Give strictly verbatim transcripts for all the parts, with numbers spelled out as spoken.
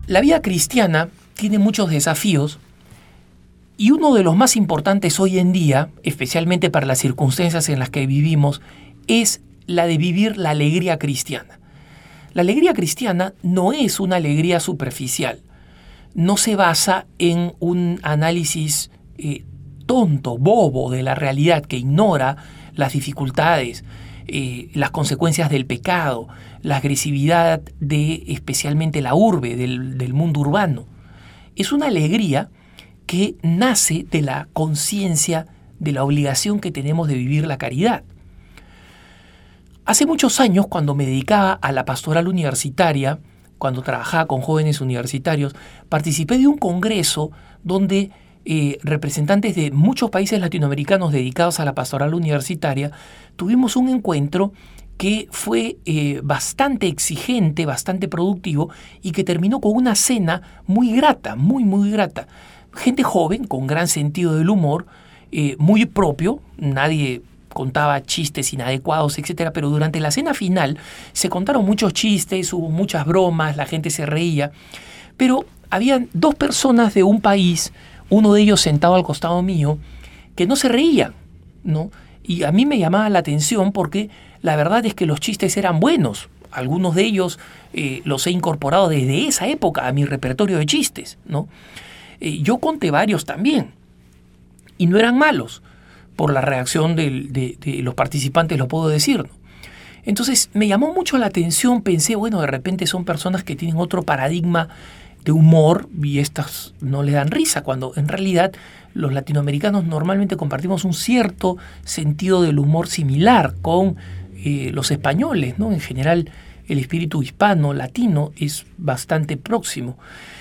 La vida cristiana tiene muchos desafíos y uno de los más importantes hoy en día, especialmente para las circunstancias en las que vivimos, es la de vivir la alegría cristiana. La alegría cristiana no es una alegría superficial, no se basa en un análisis eh, tonto, bobo de la realidad que ignora las dificultades, eh, las consecuencias del pecado, la agresividad de especialmente la urbe, del, del mundo urbano. Es una alegría que nace de la conciencia de la obligación que tenemos de vivir la caridad. Hace muchos años, cuando me dedicaba a la pastoral universitaria, cuando trabajaba con jóvenes universitarios, participé de un congreso donde eh, representantes de muchos países latinoamericanos dedicados a la pastoral universitaria tuvimos un encuentro que fue eh, bastante exigente, bastante productivo y que terminó con una cena muy grata, muy, muy grata. Gente joven, con gran sentido del humor, eh, muy propio, nadie contaba chistes inadecuados, etcétera, pero durante la cena final se contaron muchos chistes, hubo muchas bromas, la gente se reía, pero había dos personas de un país, uno de ellos sentado al costado mío, que no se reían, ¿no? Y a mí me llamaba la atención porque la verdad es que los chistes eran buenos. Algunos de ellos eh, los he incorporado desde esa época a mi repertorio de chistes, ¿no? Eh, yo conté varios también y no eran malos. Por la reacción de, de, de los participantes lo puedo decir, ¿no? Entonces me llamó mucho la atención, pensé, bueno, de repente son personas que tienen otro paradigma de humor y estas no le dan risa, cuando en realidad los latinoamericanos normalmente compartimos un cierto sentido del humor similar con eh, los españoles, ¿no? En general el espíritu hispano, latino es bastante próximo.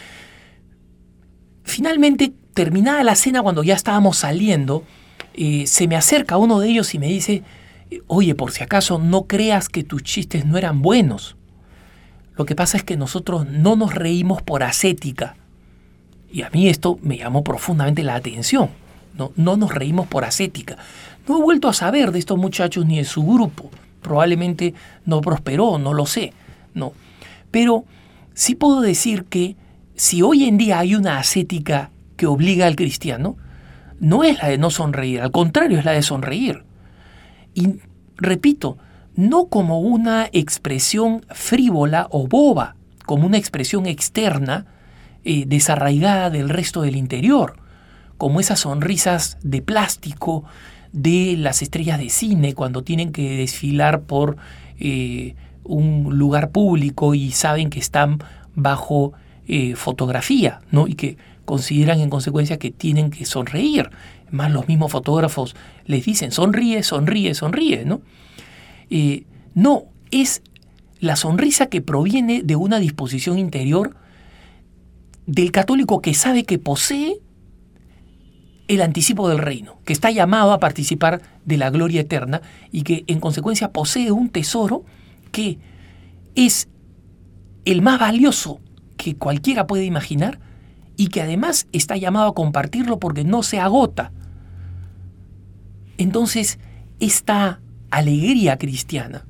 Finalmente, terminada la cena, cuando ya estábamos saliendo, eh, se me acerca uno de ellos y me dice, oye, por si acaso no creas que tus chistes no eran buenos. Lo que pasa es que nosotros no nos reímos por ascética. Y a mí esto me llamó profundamente la atención. No, no nos reímos por ascética. No he vuelto a saber de estos muchachos ni de su grupo. Probablemente no prosperó, no lo sé. No. Pero sí puedo decir que si hoy en día hay una ascética que obliga al cristiano, no es la de no sonreír, al contrario, es la de sonreír. Y repito, no como una expresión frívola o boba, como una expresión externa eh, desarraigada del resto del interior, como esas sonrisas de plástico de las estrellas de cine cuando tienen que desfilar por eh, un lugar público y saben que están bajo eh, fotografía, ¿no? Y que consideran en consecuencia que tienen que sonreír. Más los mismos fotógrafos les dicen, sonríe, sonríe, sonríe, ¿no? Eh, no, es la sonrisa que proviene de una disposición interior del católico que sabe que posee el anticipo del reino, que está llamado a participar de la gloria eterna y que en consecuencia posee un tesoro que es el más valioso que cualquiera puede imaginar y que además está llamado a compartirlo porque no se agota. Entonces, esta alegría cristiana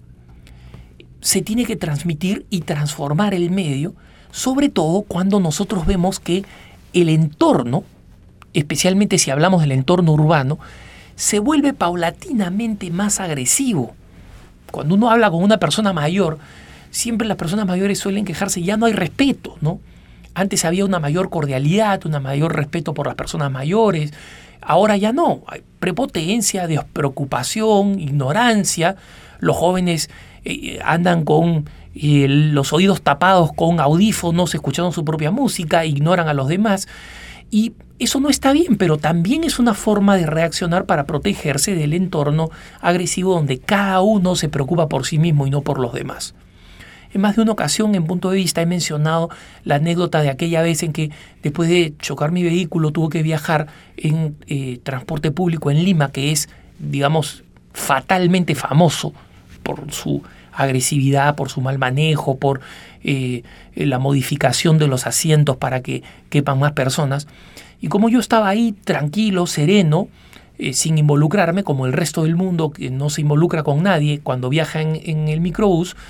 se tiene que transmitir y transformar el medio, sobre todo cuando nosotros vemos que el entorno, especialmente si hablamos del entorno urbano, se vuelve paulatinamente más agresivo. Cuando uno habla con una persona mayor, siempre las personas mayores suelen quejarse, ya no hay respeto, ¿no? Antes había una mayor cordialidad, un mayor respeto por las personas mayores. Ahora ya no. Hay prepotencia, despreocupación, ignorancia. Los jóvenes eh, andan con eh, los oídos tapados con audífonos, escuchando su propia música, ignoran a los demás. Y eso no está bien, pero también es una forma de reaccionar para protegerse del entorno agresivo donde cada uno se preocupa por sí mismo y no por los demás. En más de una ocasión, en Punto de Vista, he mencionado la anécdota de aquella vez en que después de chocar mi vehículo tuve que viajar en eh, transporte público en Lima, que es, digamos, fatalmente famoso por su agresividad, por su mal manejo, por eh, la modificación de los asientos para que quepan más personas. Y como yo estaba ahí tranquilo, sereno, eh, sin involucrarme, como el resto del mundo que no se involucra con nadie cuando viaja en, en el microbús,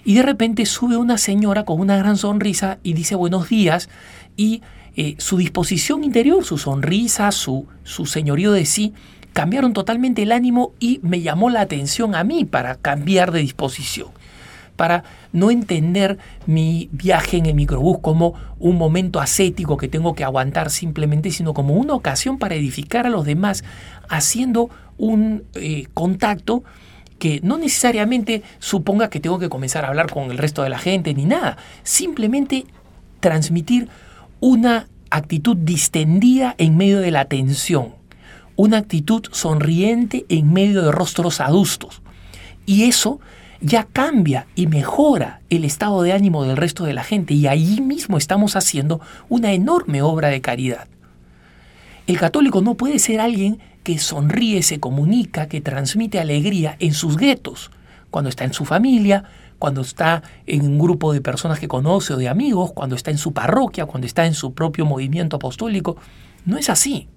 y de repente sube una señora con una gran sonrisa y dice buenos días, y eh, su disposición interior, su sonrisa, su, su señorío de sí, cambiaron totalmente el ánimo y me llamó la atención a mí para cambiar de disposición, para no entender mi viaje en el microbús como un momento ascético que tengo que aguantar simplemente, sino como una ocasión para edificar a los demás, haciendo un eh, contacto que no necesariamente suponga que tengo que comenzar a hablar con el resto de la gente ni nada, simplemente transmitir una actitud distendida en medio de la tensión, una actitud sonriente en medio de rostros adustos. Y eso ya cambia y mejora el estado de ánimo del resto de la gente, y allí mismo estamos haciendo una enorme obra de caridad. El católico no puede ser alguien que sonríe, se comunica, que transmite alegría en sus guetos, cuando está en su familia, cuando está en un grupo de personas que conoce o de amigos, cuando está en su parroquia, cuando está en su propio movimiento apostólico. No es así.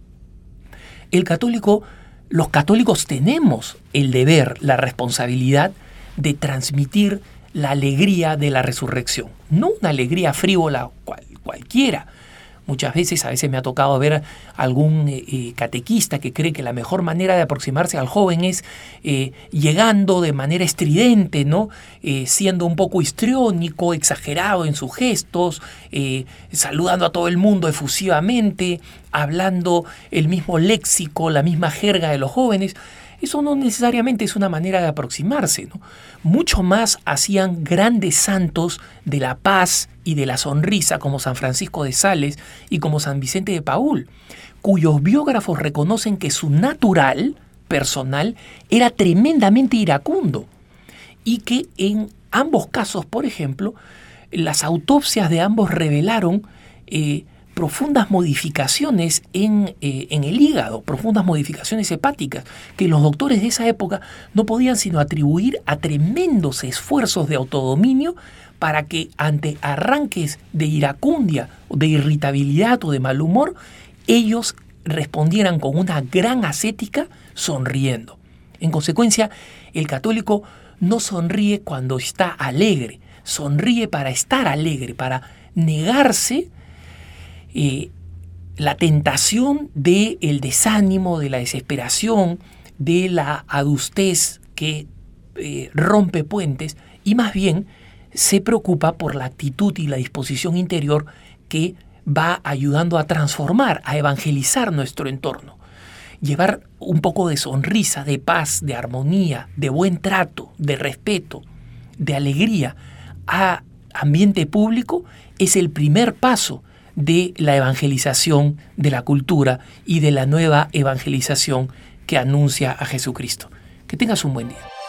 El católico, los católicos tenemos el deber, la responsabilidad de transmitir la alegría de la resurrección, no una alegría frívola cual, cualquiera. Muchas veces, a veces me ha tocado ver algún eh, catequista que cree que la mejor manera de aproximarse al joven es eh, llegando de manera estridente, ¿no? Eh, siendo un poco histriónico, exagerado en sus gestos, eh, saludando a todo el mundo efusivamente, hablando el mismo léxico, la misma jerga de los jóvenes. Eso no necesariamente es una manera de aproximarse, ¿no? Mucho más hacían grandes santos de la paz y de la sonrisa como San Francisco de Sales y como San Vicente de Paúl, cuyos biógrafos reconocen que su natural personal era tremendamente iracundo y que en ambos casos, por ejemplo, las autopsias de ambos revelaron eh, profundas modificaciones en, eh, en el hígado, profundas modificaciones hepáticas, que los doctores de esa época no podían sino atribuir a tremendos esfuerzos de autodominio para que ante arranques de iracundia, de irritabilidad o de mal humor, ellos respondieran con una gran ascética sonriendo. En consecuencia, el católico no sonríe cuando está alegre, sonríe para estar alegre, para negarse Eh, la tentación del desánimo, de la desesperación, de la adustez que eh, rompe puentes, y más bien se preocupa por la actitud y la disposición interior que va ayudando a transformar, a evangelizar nuestro entorno. Llevar un poco de sonrisa, de paz, de armonía, de buen trato, de respeto, de alegría a ambiente público es el primer paso de la evangelización de la cultura y de la nueva evangelización que anuncia a Jesucristo. Que tengas un buen día.